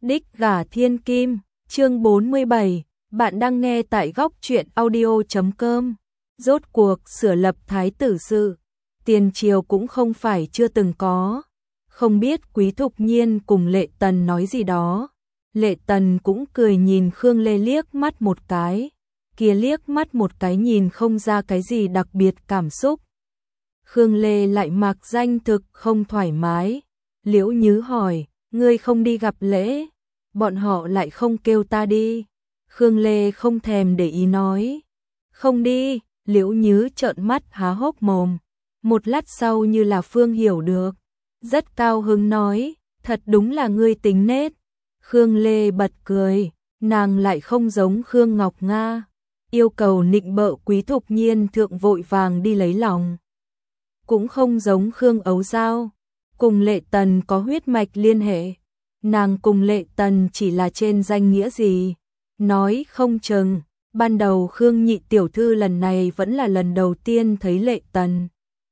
Đích gả thiên kim, chương 47, bạn đang nghe tại góc truyện audio.com. Rốt cuộc sửa lập thái tử sự, tiền triều cũng không phải chưa từng có. Không biết Quý Thục Nhiên cùng Lệ Tần nói gì đó. Lệ Tần cũng cười nhìn Khương Lê liếc mắt một cái, kia liếc mắt một cái nhìn không ra cái gì đặc biệt cảm xúc. Khương Lê lại mặc danh thực không thoải mái. Liễu Nhứ hỏi, ngươi không đi gặp lễ, bọn họ lại không kêu ta đi. Khương Lê không thèm để ý nói, không đi. Liễu Nhứ trợn mắt há hốc mồm. Một lát sau như là Phương hiểu được, rất cao hứng nói, thật đúng là ngươi tính nết. Khương Lê bật cười, nàng lại không giống Khương Ngọc Nga, yêu cầu nịnh bợ Quý Thục Nhiên thượng vội vàng đi lấy lòng. Cũng không giống Khương Ấu Giao, cùng Lệ Tần có huyết mạch liên hệ, nàng cùng Lệ Tần chỉ là trên danh nghĩa gì. Nói không chừng, ban đầu Khương nhị tiểu thư lần này vẫn là lần đầu tiên thấy Lệ Tần.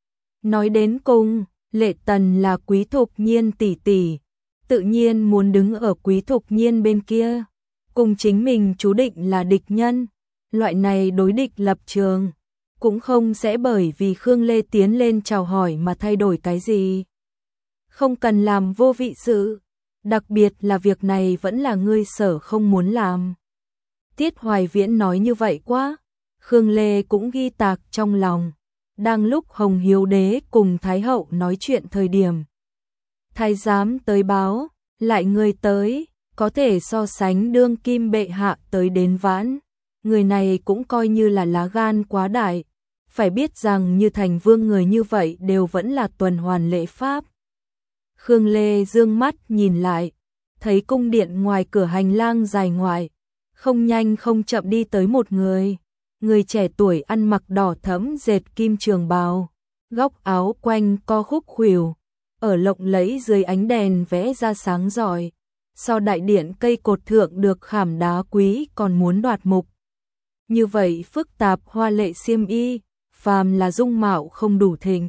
Nói đến cùng, Lệ Tần là Quý Thục Nhiên tỷ tỷ, tự nhiên muốn đứng ở Quý Thục Nhiên bên kia, cùng chính mình chú định là địch nhân. Loại này đối địch lập trường, cũng không sẽ bởi vì Khương Lê tiến lên chào hỏi mà thay đổi cái gì. Không cần làm vô vị sự, đặc biệt là việc này vẫn là ngươi sở không muốn làm. Tiết Hoài Viễn nói như vậy quá, Khương Lê cũng ghi tạc trong lòng. Đang lúc Hồng Hiếu Đế cùng Thái Hậu nói chuyện thời điểm, thái giám tới báo, lại người tới, có thể so sánh đương kim bệ hạ tới đến vãn. Người này cũng coi như là lá gan quá đại, phải biết rằng như thành vương người như vậy đều vẫn là tuần hoàn lễ pháp. Khương Lê dương mắt nhìn lại, thấy cung điện ngoài cửa hành lang dài ngoại, không nhanh không chậm đi tới một người. Người trẻ tuổi ăn mặc đỏ thẫm dệt kim trường bào, góc áo quanh co khúc khuỷu, ở lộng lẫy dưới ánh đèn vẽ ra sáng rọi. So đại điện cây cột thượng được khảm đá quý còn muốn đoạt mục. Như vậy phức tạp hoa lệ xiêm y, phàm là dung mạo không đủ thịnh,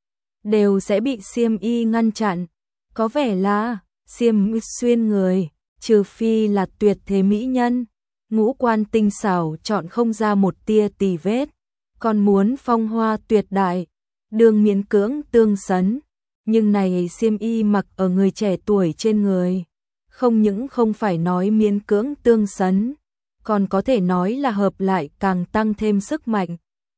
đều sẽ bị xiêm y ngăn chặn. Có vẻ là xiêm xuyên người, trừ phi là tuyệt thế mỹ nhân, ngũ quan tinh xảo chọn không ra một tia tì vết, còn muốn phong hoa tuyệt đại, đường miễn cưỡng tương sấn. Nhưng này xiêm y mặc ở người trẻ tuổi trên người, không những không phải nói miễn cưỡng tương sấn, còn có thể nói là hợp lại càng tăng thêm sức mạnh.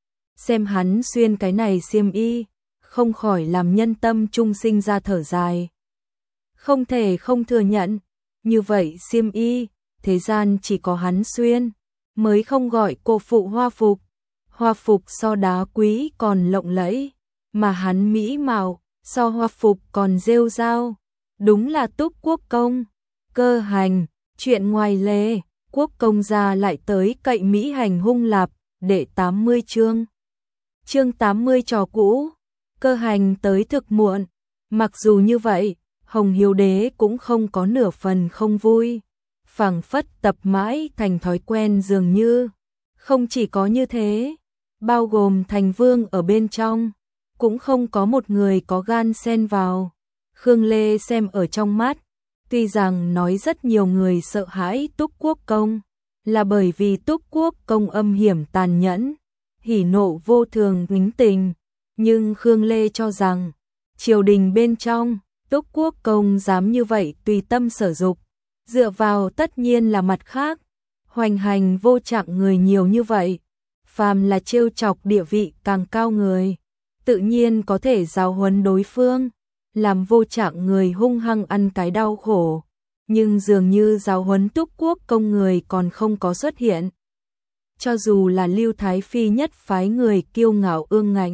Xem hắn xuyên cái này xiêm y, không khỏi làm nhân tâm trung sinh ra thở dài. Không thể không thừa nhận, như vậy xiêm y, thế gian chỉ có hắn xuyên, mới không gọi cô phụ hoa phục. Hoa phục so đá quý còn lộng lẫy, mà hắn mỹ mạo, so hoa phục còn rêu rao. Đúng là Túc Quốc công. Cơ hành, chuyện ngoài lề, Quốc công gia lại tới cậy mỹ hành hung lạp, đệ 80 chương. Chương 80 trò cũ, Cơ hành tới thực muộn. Mặc dù như vậy, Hồng Hiếu Đế cũng không có nửa phần không vui, phảng phất tập mãi thành thói quen dường như. Không chỉ có như thế, bao gồm thành vương ở bên trong, cũng không có một người có gan xen vào. Khương Lê xem ở trong mắt, tuy rằng nói rất nhiều người sợ hãi Túc Quốc công, là bởi vì Túc Quốc công âm hiểm tàn nhẫn, hỉ nộ vô thường tính tình, nhưng Khương Lê cho rằng, triều đình bên trong, Túc Quốc công dám như vậy tùy tâm sở dục, dựa vào tất nhiên là mặt khác, hoành hành vô trạng người nhiều như vậy, phàm là trêu chọc địa vị càng cao người, tự nhiên có thể giáo huấn đối phương, làm vô trạng người hung hăng ăn cái đau khổ, nhưng dường như giáo huấn Túc Quốc công người còn không có xuất hiện. Cho dù là Lưu Thái Phi nhất phái người kiêu ngạo ương ngạnh,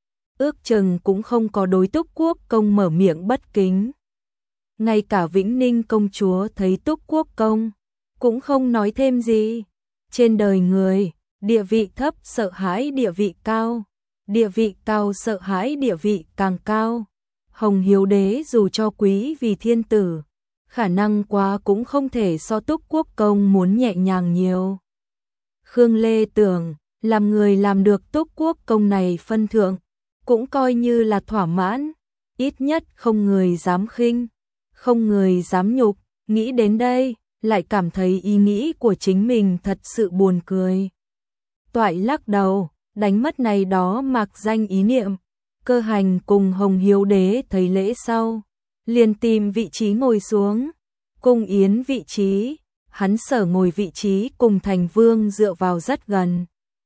ước chừng cũng không có đối Túc Quốc công mở miệng bất kính. Ngay cả Vĩnh Ninh công chúa thấy Túc Quốc công, cũng không nói thêm gì. Trên đời người, địa vị thấp sợ hãi địa vị cao, địa vị cao sợ hãi địa vị càng cao. Hồng Hiếu Đế dù cho quý vì thiên tử, khả năng quá cũng không thể so Túc Quốc công muốn nhẹ nhàng nhiều. Khương Lê tưởng, làm người làm được Túc Quốc công này phân thượng, cũng coi như là thỏa mãn, ít nhất không người dám khinh, không người dám nhục, Nghĩ đến đây, lại cảm thấy ý nghĩ của chính mình thật sự buồn cười. Toại lắc đầu, đánh mất này đó mạc danh ý niệm. Cơ Hành cùng Hồng Hiếu Đế thấy lễ sau, liền tìm vị trí ngồi xuống. Cung yến vị trí, hắn sở ngồi vị trí cùng Thành Vương dựa vào rất gần.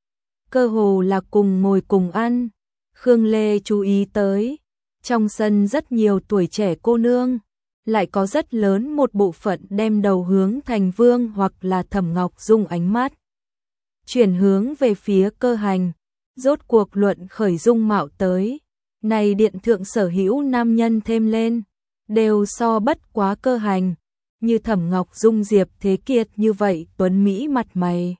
Cơ hồ là cùng ngồi cùng ăn. Khương Lê chú ý tới, trong sân rất nhiều tuổi trẻ cô nương, lại có rất lớn một bộ phận đem đầu hướng Thành Vương hoặc là Thẩm Ngọc Dung ánh mắt chuyển hướng về phía Cơ Hành. Rốt cuộc luận khởi dung mạo tới, này điện thượng sở hữu nam nhân thêm lên, đều so bất quá Cơ Hành, như Thẩm Ngọc Dung, Diệp Thế Kiệt như vậy tuấn mỹ mặt mày.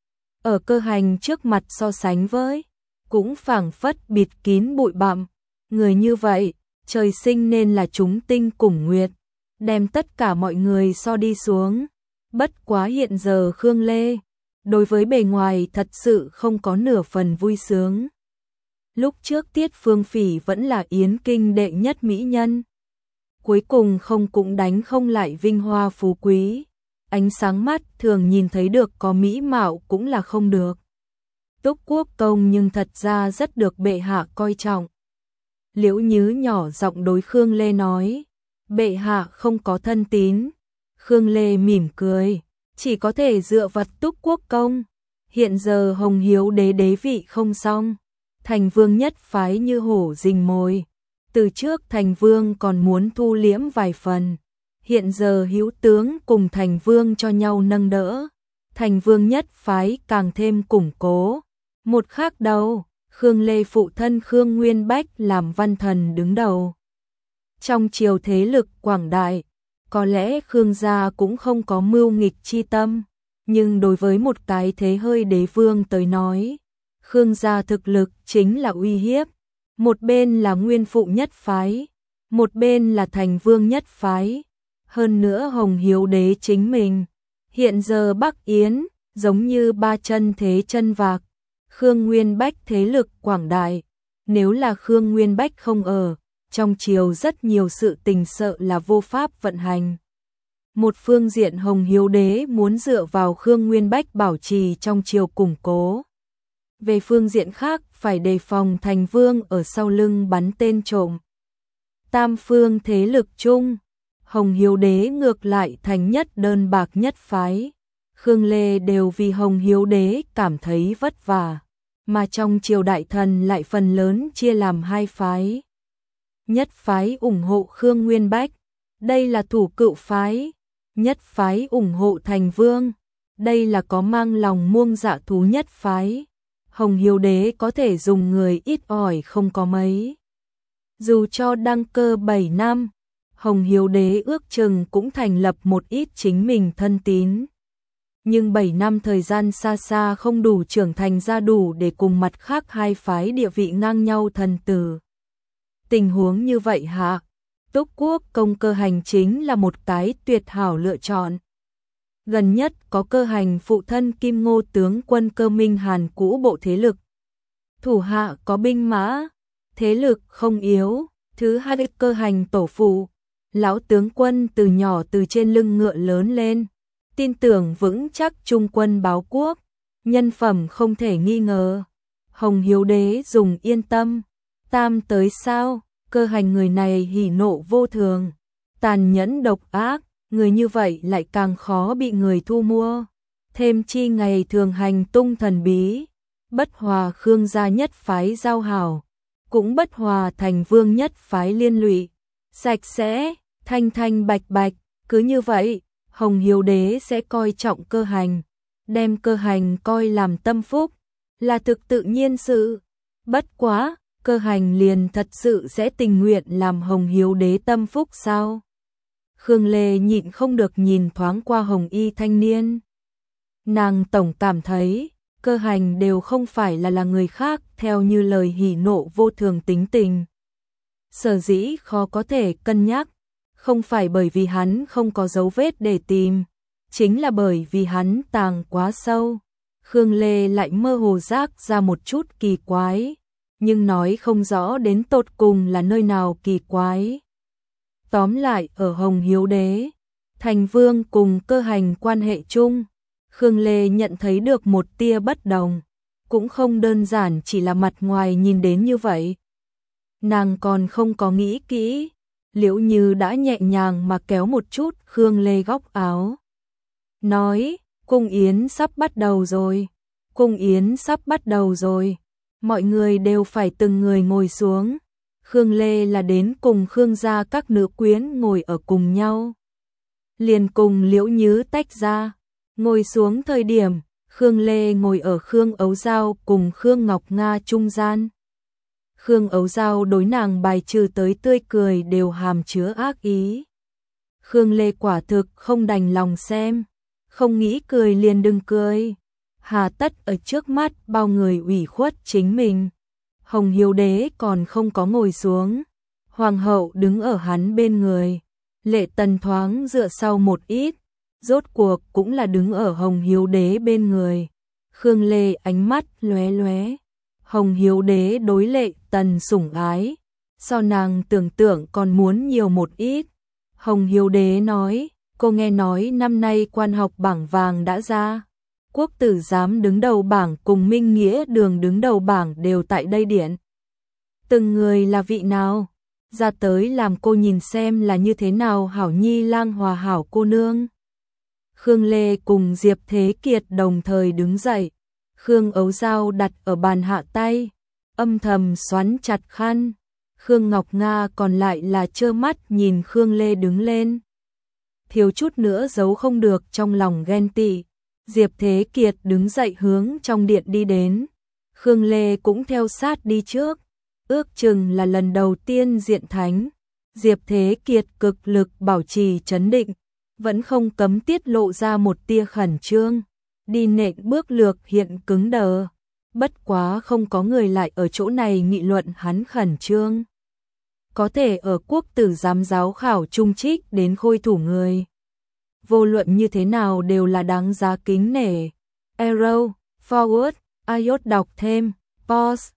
Ở Cơ Hành trước mặt so sánh với, cũng phảng phất bịt kín bụi bặm, người như vậy, trời sinh nên là chúng tinh cùng nguyệt, đem tất cả mọi người so đi xuống. Bất quá hiện giờ Khương Lê, đối với bề ngoài thật sự không có nửa phần vui sướng. Lúc trước Tiết Phương Phỉ vẫn là Yến Kinh đệ nhất mỹ nhân, cuối cùng không cũng đánh không lại vinh hoa phú quý. Ánh sáng mắt thường nhìn thấy được có mỹ mạo cũng là không được. Túc Quốc công nhưng thật ra rất được bệ hạ coi trọng. Liễu Nhứ nhỏ giọng đối Khương Lê nói, bệ hạ không có thân tín. Khương Lê mỉm cười, chỉ có thể dựa vật Túc Quốc công. Hiện giờ Hồng Hiếu Đế đế vị không xong, Thành Vương nhất phái như hổ rình mồi. Từ trước Thành Vương còn muốn thu liễm vài phần, hiện giờ Hữu tướng cùng Thành Vương cho nhau nâng đỡ, Thành Vương nhất phái càng thêm củng cố. Một khác đầu, Khương Lê phụ thân Khương Nguyên Bách làm văn thần đứng đầu. Trong triều thế lực quảng đại, có lẽ Khương gia cũng không có mưu nghịch chi tâm, nhưng đối với một cái thế hơi đế vương tới nói, Khương gia thực lực chính là uy hiếp. Một bên là Nguyên phụ nhất phái, một bên là Thành Vương nhất phái, hơn nữa Hồng Hiếu Đế chính mình. Hiện giờ Bắc Yến, giống như ba chân thế chân vạc, Khương Nguyên Bách thế lực quảng đại, nếu là Khương Nguyên Bách không ở, trong triều rất nhiều sự tình sợ là vô pháp vận hành. Một phương diện Hồng Hiếu Đế muốn dựa vào Khương Nguyên Bách bảo trì trong triều củng cố. Về phương diện khác phải đề phòng Thành Vương ở sau lưng bắn tên trộm. Tam phương thế lực chung, Hồng Hiếu Đế ngược lại thành nhất đơn bạc nhất phái. Khương Lê đều vì Hồng Hiếu Đế cảm thấy vất vả, mà trong triều đại thần lại phần lớn chia làm hai phái. Nhất phái ủng hộ Khương Nguyên Bách, đây là thủ cựu phái. Nhất phái ủng hộ Thành Vương, đây là có mang lòng muông dạ thú nhất phái. Hồng Hiếu Đế có thể dùng người ít ỏi không có mấy. Dù cho đăng cơ 7 năm, Hồng Hiếu Đế ước chừng cũng thành lập một ít chính mình thân tín. Nhưng 7 năm thời gian xa xa không đủ trưởng thành ra đủ để cùng mặt khác hai phái địa vị ngang nhau thần tử. Tình huống như vậy hạ, Túc Quốc công Cơ Hành chính là một cái tuyệt hảo lựa chọn. Gần nhất có Cơ Hành phụ thân Kim Ngô tướng quân Cơ Minh Hàn cũ bộ thế lực. Thủ hạ có binh mã, thế lực không yếu. Thứ hai, Cơ Hành tổ phụ, lão tướng quân từ nhỏ từ trên lưng ngựa lớn lên, tin tưởng vững chắc trung quân báo quốc, nhân phẩm không thể nghi ngờ. Hồng Hiếu Đế dùng yên tâm. Tam tới sao? Cơ Hành người này hỉ nộ vô thường, tàn nhẫn độc ác, người như vậy lại càng khó bị người thu mua. Thêm chi ngày thường hành tung thần bí, bất hòa Khương gia nhất phái giao hảo, cũng bất hòa Thành Vương nhất phái liên lụy. Sạch sẽ, thanh thanh bạch bạch, cứ như vậy, Hồng Hiếu Đế sẽ coi trọng Cơ Hành, đem Cơ Hành coi làm tâm phúc, là thực tự nhiên sự. Bất quá, Cơ Hành liền thật sự sẽ tình nguyện làm Hồng Hiếu Đế tâm phúc sao? Khương Lê nhịn không được nhìn thoáng qua Hồng Y thanh niên. Nàng tổng cảm thấy, Cơ Hành đều không phải là người khác theo như lời hỉ nộ vô thường tính tình. Sở dĩ khó có thể cân nhắc, không phải bởi vì hắn không có dấu vết để tìm, chính là bởi vì hắn tàng quá sâu. Khương Lê lại mơ hồ giác ra một chút kỳ quái, nhưng nói không rõ đến tột cùng là nơi nào kỳ quái. Tóm lại ở Hồng Hiếu Đế, Thành Vương cùng Cơ Hành quan hệ chung, Khương Lê nhận thấy được một tia bất đồng, cũng không đơn giản chỉ là mặt ngoài nhìn đến như vậy. Nàng còn không có nghĩ kỹ, Liễu Như đã nhẹ nhàng mà kéo một chút Khương Lê góc áo. Nói, cung yến sắp bắt đầu rồi, cung yến sắp bắt đầu rồi, mọi người đều phải từng người ngồi xuống. Khương Lê là đến cùng Khương gia các nữ quyến ngồi ở cùng nhau. Liền cùng Liễu Như tách ra, ngồi xuống thời điểm, Khương Lê ngồi ở Khương Ấu Giao cùng Khương Ngọc Nga trung gian. Khương Ấu Giao đối nàng bài trừ tới tươi cười đều hàm chứa ác ý. Khương Lê quả thực không đành lòng xem, không nghĩ cười liền đừng cười. Hà tất ở trước mắt bao người ủy khuất chính mình. Hồng Hiếu Đế còn không có ngồi xuống, Hoàng hậu đứng ở hắn bên người. Lệ Tần thoáng dựa sau một ít, rốt cuộc cũng là đứng ở Hồng Hiếu Đế bên người. Khương Lê ánh mắt lóe lóe. Hồng Hiếu Đế đối Lệ Tần sủng ái, so nàng tưởng tượng còn muốn nhiều một ít. Hồng Hiếu Đế nói, cô nghe nói năm nay quan học bảng vàng đã ra. Quốc tử giám đứng đầu bảng cùng Minh Nghĩa Đường đứng đầu bảng đều tại đây điện. Từng người là vị nào? Ra tới làm cô nhìn xem là như thế nào hảo nhi lang hòa hảo cô nương. Khương Lê cùng Diệp Thế Kiệt đồng thời đứng dậy. Khương Ấu Giao đặt ở bàn hạ tay, âm thầm xoắn chặt khăn. Khương Ngọc Nga còn lại là trơ mắt nhìn Khương Lê đứng lên. Thiếu chút nữa giấu không được trong lòng ghen tị. Diệp Thế Kiệt đứng dậy hướng trong điện đi đến. Khương Lê cũng theo sát đi trước. Ước chừng là lần đầu tiên diện thánh. Diệp Thế Kiệt cực lực bảo trì trấn định, vẫn không cấm tiết lộ ra một tia khẩn trương. Đi nện bước lược hiện cứng đờ. Bất quá không có người lại ở chỗ này nghị luận hắn khẩn trương. Có thể ở quốc tử giám giáo khảo trung trích đến khôi thủ người. Vô luận như thế nào đều là đáng giá kính nể. Arrow, forward, iốt đọc thêm, pause,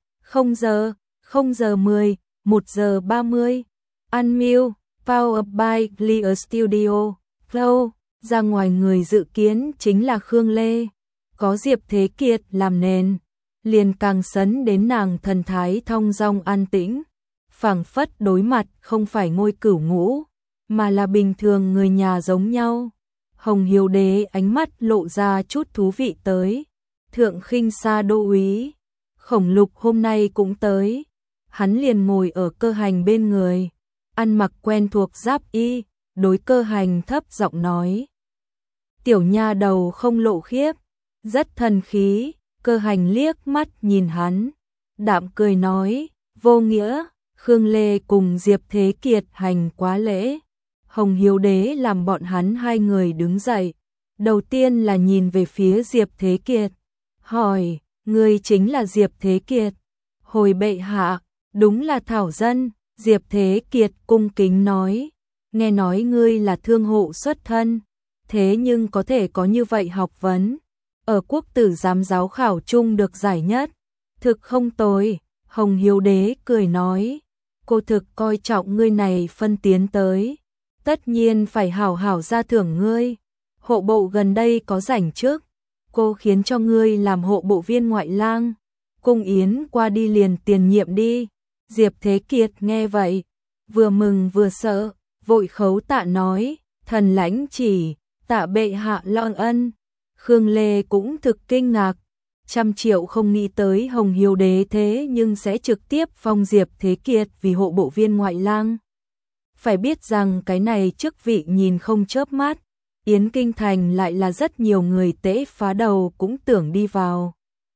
0 giờ 10, 1 giờ 30. Unmute, power by Clear Studio, flow. Ra ngoài người dự kiến chính là Khương Lê. Có Diệp Thế Kiệt làm nền, liền càng sấn đến nàng thần thái thong dong an tĩnh. Phảng phất đối mặt không phải Ngôi Cửu Ngũ, mà là bình thường người nhà giống nhau. Hồng Hiếu Đế ánh mắt lộ ra chút thú vị tới. Thượng Khinh Sa đô úy, Khổng Lục hôm nay cũng tới. Hắn liền ngồi ở Cơ Hành bên người, ăn mặc quen thuộc giáp y, đối Cơ Hành thấp giọng nói. Tiểu nha đầu không lộ khiếp, rất thần khí. Cơ Hành liếc mắt nhìn hắn, đạm cười nói, vô nghĩa. Khương Lê cùng Diệp Thế Kiệt hành quá lễ. Hồng Hiếu Đế làm bọn hắn hai người đứng dậy. Đầu tiên là nhìn về phía Diệp Thế Kiệt, hỏi, ngươi chính là Diệp Thế Kiệt? Hồi bệ hạ, đúng là thảo dân. Diệp Thế Kiệt cung kính nói, nghe nói ngươi là thương hộ xuất thân, thế nhưng có thể có như vậy học vấn, ở quốc tử giám giáo khảo chung được giải nhất, thực không tồi. Hồng Hiếu Đế cười nói, cô thực coi trọng ngươi này phân tiến tới, tất nhiên phải hảo hảo ra thưởng ngươi. Hộ bộ gần đây có rảnh trước, cô khiến cho ngươi làm hộ bộ viên ngoại lang, cung yến qua đi liền tiền nhiệm đi. Diệp Thế Kiệt nghe vậy, vừa mừng vừa sợ, vội khấu tạ nói, thần lãnh chỉ, tạ bệ hạ lo ân. Khương Lê cũng thực kinh ngạc, 100 triệu không nghĩ tới Hồng Hiếu Đế thế nhưng sẽ trực tiếp phong Diệp Thế Kiệt vì hộ bộ viên ngoại lang. Phải biết rằng cái này chức vị nhìn không chớp mắt, Yến Kinh Thành lại là rất nhiều người tễ phá đầu cũng tưởng đi vào.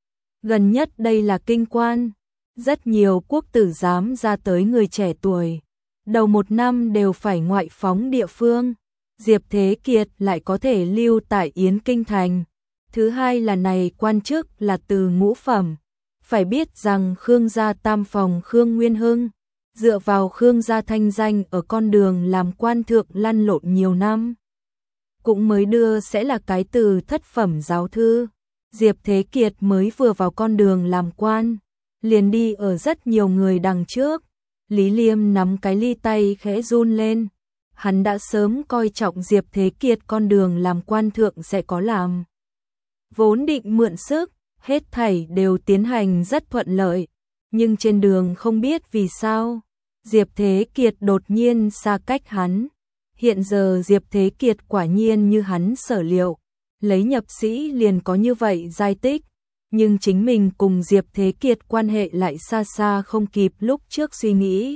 Gần nhất đây là kinh quan, rất nhiều quốc tử giám ra tới người trẻ tuổi, đầu một năm đều phải ngoại phóng địa phương. Diệp Thế Kiệt lại có thể lưu tại Yến Kinh Thành. Thứ hai là này quan chức là từ ngũ phẩm. Phải biết rằng Khương gia tam phòng Khương Nguyên Hưng, dựa vào Khương gia thanh danh ở con đường làm quan thượng lăn lộn nhiều năm, cũng mới đưa sẽ là cái từ thất phẩm giáo thư. Diệp Thế Kiệt mới vừa vào con đường làm quan, liền đi ở rất nhiều người đằng trước. Lý Liêm nắm cái ly tay khẽ run lên. hắn đã sớm coi trọng Diệp Thế Kiệt con đường làm quan thượng sẽ có làm. Vốn định mượn sức, hết thảy đều tiến hành rất thuận lợi, nhưng trên đường không biết vì sao, Diệp Thế Kiệt đột nhiên xa cách hắn. Hiện giờ Diệp Thế Kiệt quả nhiên như hắn sở liệu, lấy nhập sĩ liền có như vậy giai tích, nhưng chính mình cùng Diệp Thế Kiệt quan hệ lại xa xa không kịp lúc trước suy nghĩ.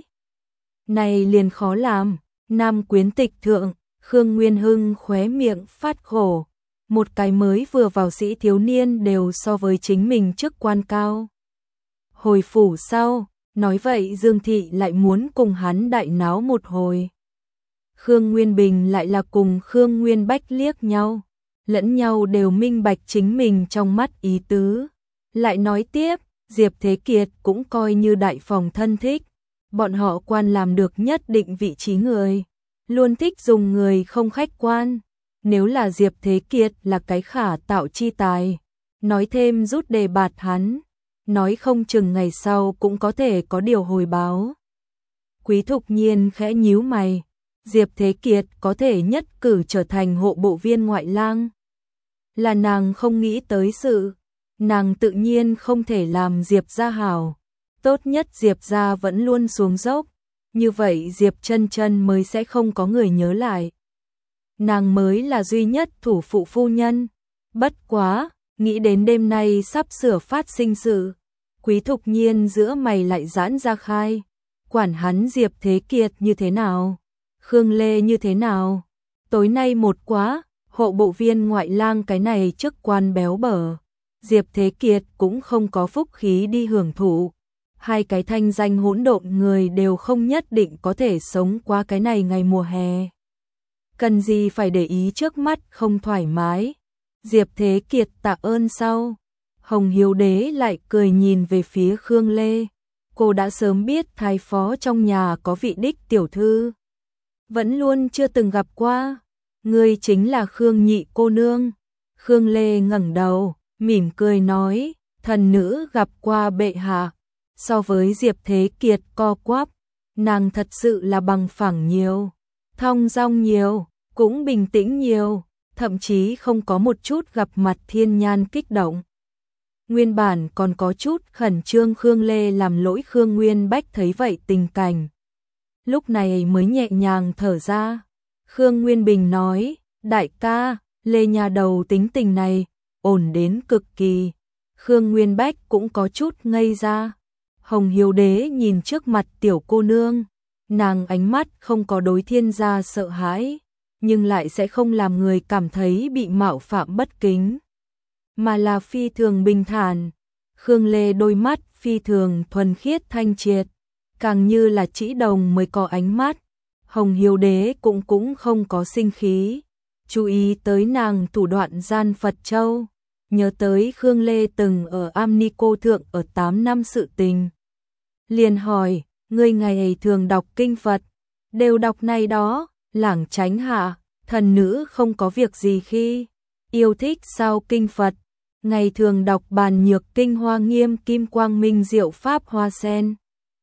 Này liền khó làm, Nam Quyến Tịch thượng, Khương Nguyên Hưng khóe miệng phát khổ, một cái mới vừa vào sĩ thiếu niên đều so với chính mình chức quan cao. Hồi phủ sau, nói vậy Dương Thị lại muốn cùng hắn đại náo một hồi. Khương Nguyên Bình lại là cùng Khương Nguyên Bách liếc nhau, lẫn nhau đều minh bạch chính mình trong mắt ý tứ. Lại nói tiếp, Diệp Thế Kiệt cũng coi như đại phòng thân thích, bọn họ quan làm được nhất định vị trí người, luôn thích dùng người không khách quan. Nếu là Diệp Thế Kiệt là cái khả tạo chi tài, nói thêm rút đề bạt hắn, nói không chừng ngày sau cũng có thể có điều hồi báo. Quý Thục Nhiên khẽ nhíu mày, Diệp Thế Kiệt có thể nhất cử trở thành hộ bộ viên ngoại lang. Là nàng không nghĩ tới sự, nàng tự nhiên không thể làm Diệp gia hảo, tốt nhất Diệp gia vẫn luôn xuống dốc, như vậy Diệp Chân Chân mới sẽ không có người nhớ lại. Nàng mới là duy nhất thủ phụ phu nhân. Bất quá, nghĩ đến đêm nay sắp sửa phát sinh sự, Quý Thục Nhiên giữa mày lại giãn ra khai, quản hắn Diệp Thế Kiệt như thế nào, Khương Lê như thế nào. Tối nay một quá, hộ bộ viên ngoại lang cái này chức quan béo bở, Diệp Thế Kiệt cũng không có phúc khí đi hưởng thụ. Hai cái thanh danh hỗn độn người đều không nhất định có thể sống qua cái này ngày mùa hè. Cần gì phải để ý trước mắt không thoải mái. Diệp Thế Kiệt tạ ơn sau. Hồng Hiếu Đế lại cười nhìn về phía Khương Lê. Cô đã sớm biết thái phó trong nhà có vị đích tiểu thư, vẫn luôn chưa từng gặp qua. Ngươi chính là Khương nhị cô nương. Khương Lê ngẩng đầu, mỉm cười nói, thần nữ gặp qua bệ hạ. So với Diệp Thế Kiệt co quắp, nàng thật sự là bằng phẳng nhiều, thong dong nhiều, cũng bình tĩnh nhiều, thậm chí không có một chút gặp mặt thiên nhan kích động. Nguyên bản còn có chút khẩn trương Khương Lê làm lỗi Khương Nguyên Bách thấy vậy tình cảnh, lúc này mới nhẹ nhàng thở ra. Khương Nguyên Bình nói, đại ca, Lê nhà đầu tính tình này, ổn đến cực kỳ. Khương Nguyên Bách cũng có chút ngây ra. Hồng Hiếu Đế nhìn trước mặt tiểu cô nương, nàng ánh mắt không có đối thiên gia sợ hãi, nhưng lại sẽ không làm người cảm thấy bị mạo phạm bất kính, mà là phi thường bình thản. Khương Lê đôi mắt phi thường thuần khiết thanh triệt, càng như là chỉ đồng mới có ánh mắt. Hồng Hiếu Đế cũng không có sinh khí, chú ý tới nàng thủ đoạn gian Phật Châu, nhớ tới Khương Lê từng ở Amnico thượng ở 8 năm sự tình. Liền hỏi, ngươi ngày thường đọc kinh Phật, đều đọc này đó, lảng tránh hạ, thần nữ không có việc gì khi yêu thích sao kinh Phật, ngày thường đọc bàn nhược kinh Hoa Nghiêm Kim Quang Minh Diệu Pháp Hoa Sen.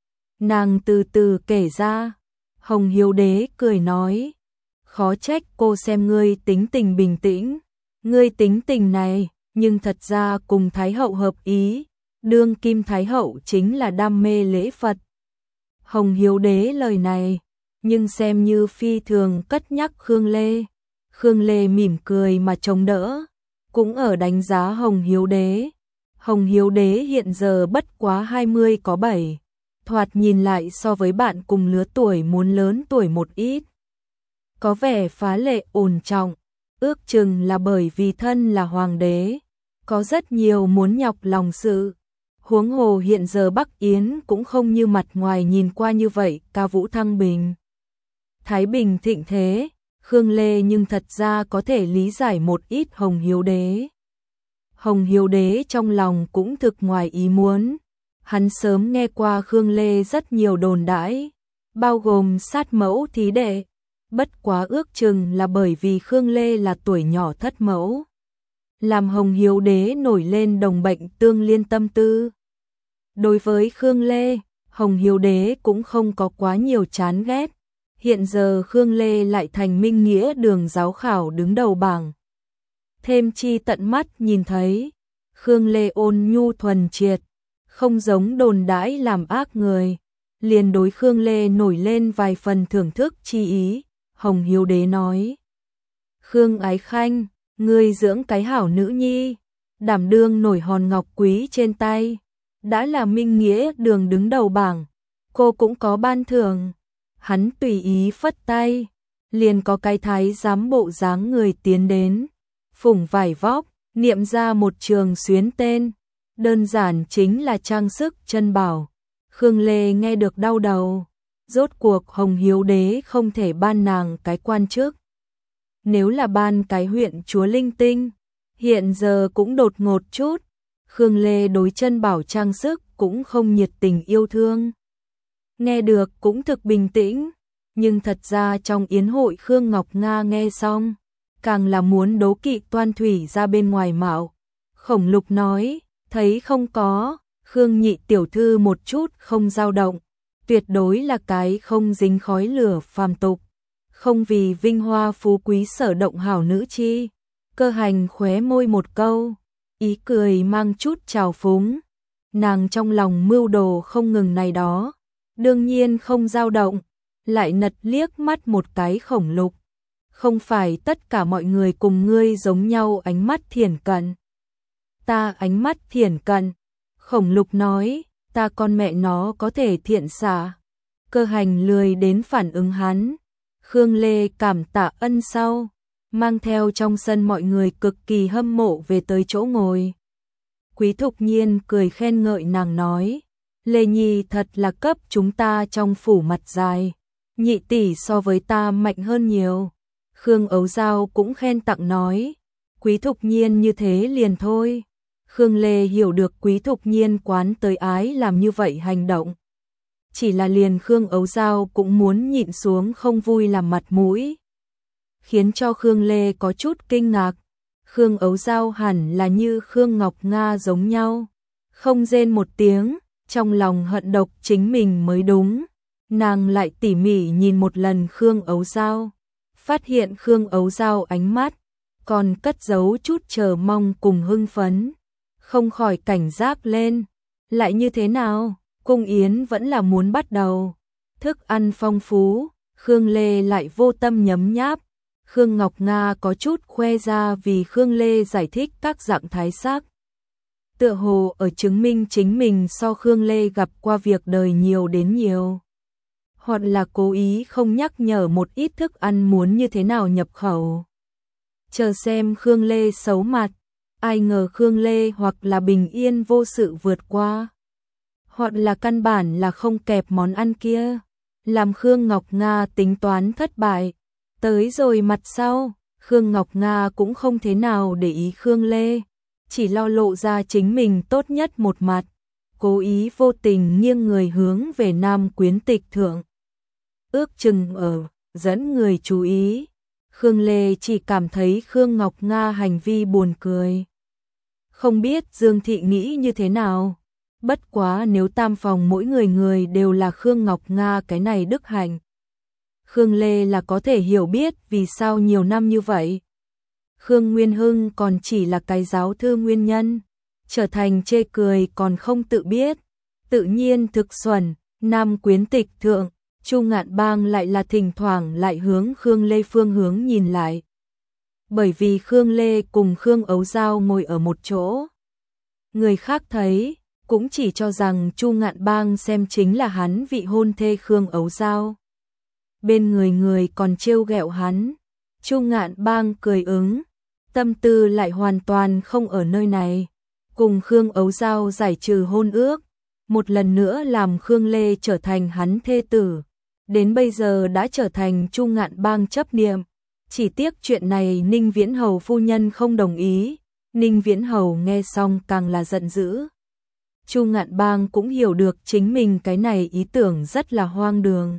Nàng từ từ kể ra. Hồng Hiếu Đế cười nói, khó trách cô xem ngươi tính tình bình tĩnh, ngươi tính tình này, nhưng thật ra cùng Thái Hậu hợp ý, đương kim Thái Hậu chính là đam mê lễ Phật. Hồng Hiếu Đế lời này, nhưng xem như phi thường cất nhắc Khương Lê. Khương Lê mỉm cười mà chống đỡ, cũng ở đánh giá Hồng Hiếu Đế. Hồng Hiếu Đế hiện giờ bất quá 20 có 7. Thoạt nhìn lại so với bạn cùng lứa tuổi muốn lớn tuổi một ít. Có vẻ phá lệ ổn trọng, ước chừng là bởi vì thân là hoàng đế, có rất nhiều muốn nhọc lòng sự. Huống hồ hiện giờ Bắc Yến cũng không như mặt ngoài nhìn qua như vậy ca vũ thăng bình. Thái Bình thịnh thế, Khương Lê nhưng thật ra có thể lý giải một ít Hồng Hiếu Đế. Hồng Hiếu Đế trong lòng cũng thực ngoài ý muốn. Hắn sớm nghe qua Khương Lê rất nhiều đồn đãi, bao gồm sát mẫu thí đệ, bất quá ước chừng là bởi vì Khương Lê là tuổi nhỏ thất mẫu, làm Hồng Hiếu Đế nổi lên đồng bệnh tương liên tâm tư. Đối với Khương Lê, Hồng Hiếu Đế cũng không có quá nhiều chán ghét, Hiện giờ Khương Lê lại thành Minh Nghĩa Đường giáo khảo đứng đầu bảng. Thêm chi tận mắt nhìn thấy, Khương Lê ôn nhu thuần triệt, không giống đồn đãi làm ác người, liền đối Khương Lê nổi lên vài phần thưởng thức chi ý. Hồng Hiếu Đế nói: Khương Ái Khanh, ngươi dưỡng cái hảo nữ nhi, đảm đương nổi hòn ngọc quý trên tay, đã là Minh Nghĩa Đường đứng đầu bảng, cô cũng có ban thưởng. Hắn tùy ý phất tay, liền có cái thái giám bộ dáng người tiến đến, phủng vải vóc, niệm ra một trường xuyến tên, đơn giản chính là trang sức chân bảo. Khương Lê nghe được đau đầu, rốt cuộc Hồng Hiếu Đế không thể ban nàng cái quan chức. Nếu là ban cái huyện chúa linh tinh, hiện giờ cũng đột ngột chút. Khương Lê đối chân bảo trang sức cũng không nhiệt tình yêu thương. Nghe được cũng thực bình tĩnh, nhưng thật ra trong yến hội Khương Ngọc Nga nghe xong, càng là muốn đố kỵ toan thủy ra bên ngoài mạo. Khổng Lục nói: thấy không có, Khương nhị tiểu thư một chút không dao động, tuyệt đối là cái không dính khói lửa phàm tục, không vì vinh hoa phú quý sở động hảo nữ chi. Cơ Hành khóe môi một câu, ý cười mang chút trào phúng. Nàng trong lòng mưu đồ không ngừng này đó, đương nhiên không dao động, lại nật liếc mắt một cái Khổng Lục. Không phải tất cả mọi người cùng ngươi giống nhau ánh mắt thiển cận. Ta ánh mắt thiển cận, Khổng Lục nói, ta con mẹ nó có thể thiện xạ. Cơ Hành lười đến phản ứng hắn. Khương Lê cảm tạ ân sau, mang theo trong sân mọi người cực kỳ hâm mộ về tới chỗ ngồi. Quý Thục Nhiên cười khen ngợi nàng nói: Lê Nhi thật là cấp chúng ta trong phủ mặt dài, nhị tỷ so với ta mạnh hơn nhiều. Khương Ấu Giao cũng khen tặng nói: Quý Thục Nhiên như thế liền thôi. Khương Lê hiểu được Quý Thục Nhiên quán tới ái làm như vậy hành động. Chỉ là liền Khương Ấu Giao cũng muốn nhịn xuống không vui làm mặt mũi, khiến cho Khương Lê có chút kinh ngạc. Khương Ấu Giao hẳn là như Khương Ngọc Nga giống nhau, không rên một tiếng, trong lòng hận độc chính mình mới đúng. Nàng lại tỉ mỉ nhìn một lần Khương Ấu Giao, phát hiện Khương Ấu Giao ánh mắt còn cất giấu chút chờ mong cùng hưng phấn, không khỏi cảnh giác lên. Lại như thế nào, cung yến vẫn là muốn bắt đầu. Thức ăn phong phú, Khương Lê lại vô tâm nhấm nháp. Khương Ngọc Nga có chút khoe ra vì Khương Lê giải thích các dạng thái sắc, tựa hồ ở chứng minh chính mình so Khương Lê gặp qua việc đời nhiều đến nhiều. Hoặc là cố ý không nhắc nhở một ít thức ăn muốn như thế nào nhập khẩu. Chờ xem Khương Lê xấu mặt, ai ngờ Khương Lê hoặc là bình yên vô sự vượt qua, hoặc là căn bản là không kẹp món ăn kia, làm Khương Ngọc Nga tính toán thất bại. Tới rồi mặt sau, Khương Ngọc Nga cũng không thế nào để ý Khương Lê, chỉ lo lộ ra chính mình tốt nhất một mặt, cố ý vô tình nghiêng người hướng về Nam Quyến Tịch thượng. Ước chừng ở dẫn người chú ý, Khương Lê chỉ cảm thấy Khương Ngọc Nga hành vi buồn cười. Không biết Dương Thị nghĩ như thế nào, bất quá nếu tam phòng mỗi người đều là Khương Ngọc Nga cái này đức hạnh, Khương Lê là có thể hiểu biết vì sao nhiều năm như vậy. Khương Nguyên Hưng còn chỉ là cái giáo thư nguyên nhân, trở thành chê cười còn không tự biết, tự nhiên thực xuẩn. Nam Quyến Tịch thượng, Chu Ngạn Bang lại là thỉnh thoảng lại hướng Khương Lê phương hướng nhìn lại. Bởi vì Khương Lê cùng Khương Ấu Giao ngồi ở một chỗ, người khác thấy cũng chỉ cho rằng Chu Ngạn Bang xem chính là hắn vị hôn thê Khương Ấu Giao. Bên người còn trêu ghẹo hắn. Chu Ngạn Bang cười ứng, tâm tư lại hoàn toàn không ở nơi này. Cùng Khương Ấu Giao giải trừ hôn ước, một lần nữa làm Khương Lê trở thành hắn thê tử. Đến bây giờ đã trở thành Chu Ngạn Bang chấp niệm. Chỉ tiếc chuyện này Ninh Viễn Hầu phu nhân không đồng ý. Ninh Viễn Hầu nghe xong càng là giận dữ. Chu Ngạn Bang cũng hiểu được chính mình cái này ý tưởng rất là hoang đường.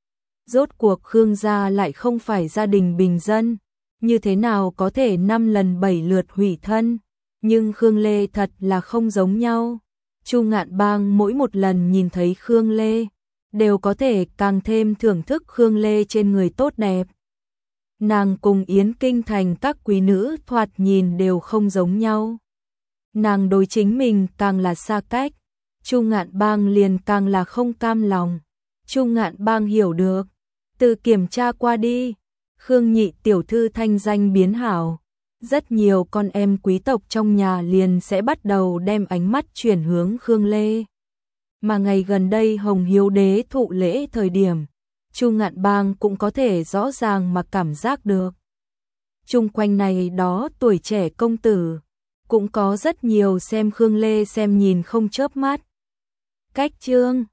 Rốt cuộc Khương gia lại không phải gia đình bình dân, như thế nào có thể 5 lần 7 lượt hủy thân, nhưng Khương Lê thật là không giống nhau. Chu Ngạn Bang mỗi một lần nhìn thấy Khương Lê, đều có thể càng thêm thưởng thức Khương Lê trên người tốt đẹp. Nàng cùng Yến Kinh Thành các quý nữ thoạt nhìn đều không giống nhau. Nàng đối chính mình càng là xa cách, Chu Ngạn Bang liền càng là không cam lòng. Chu Ngạn Bang hiểu được, từ kiểm tra qua đi, Khương nhị tiểu thư thanh danh biến hảo. Rất nhiều con em quý tộc trong nhà liền sẽ bắt đầu đem ánh mắt chuyển hướng Khương Lê. Mà ngày gần đây Hồng Hiếu Đế thụ lễ thời điểm, Chu Ngạn Bang cũng có thể rõ ràng mà cảm giác được. Chung quanh này đó tuổi trẻ công tử, cũng có rất nhiều xem Khương Lê xem nhìn không chớp mắt. Cách chương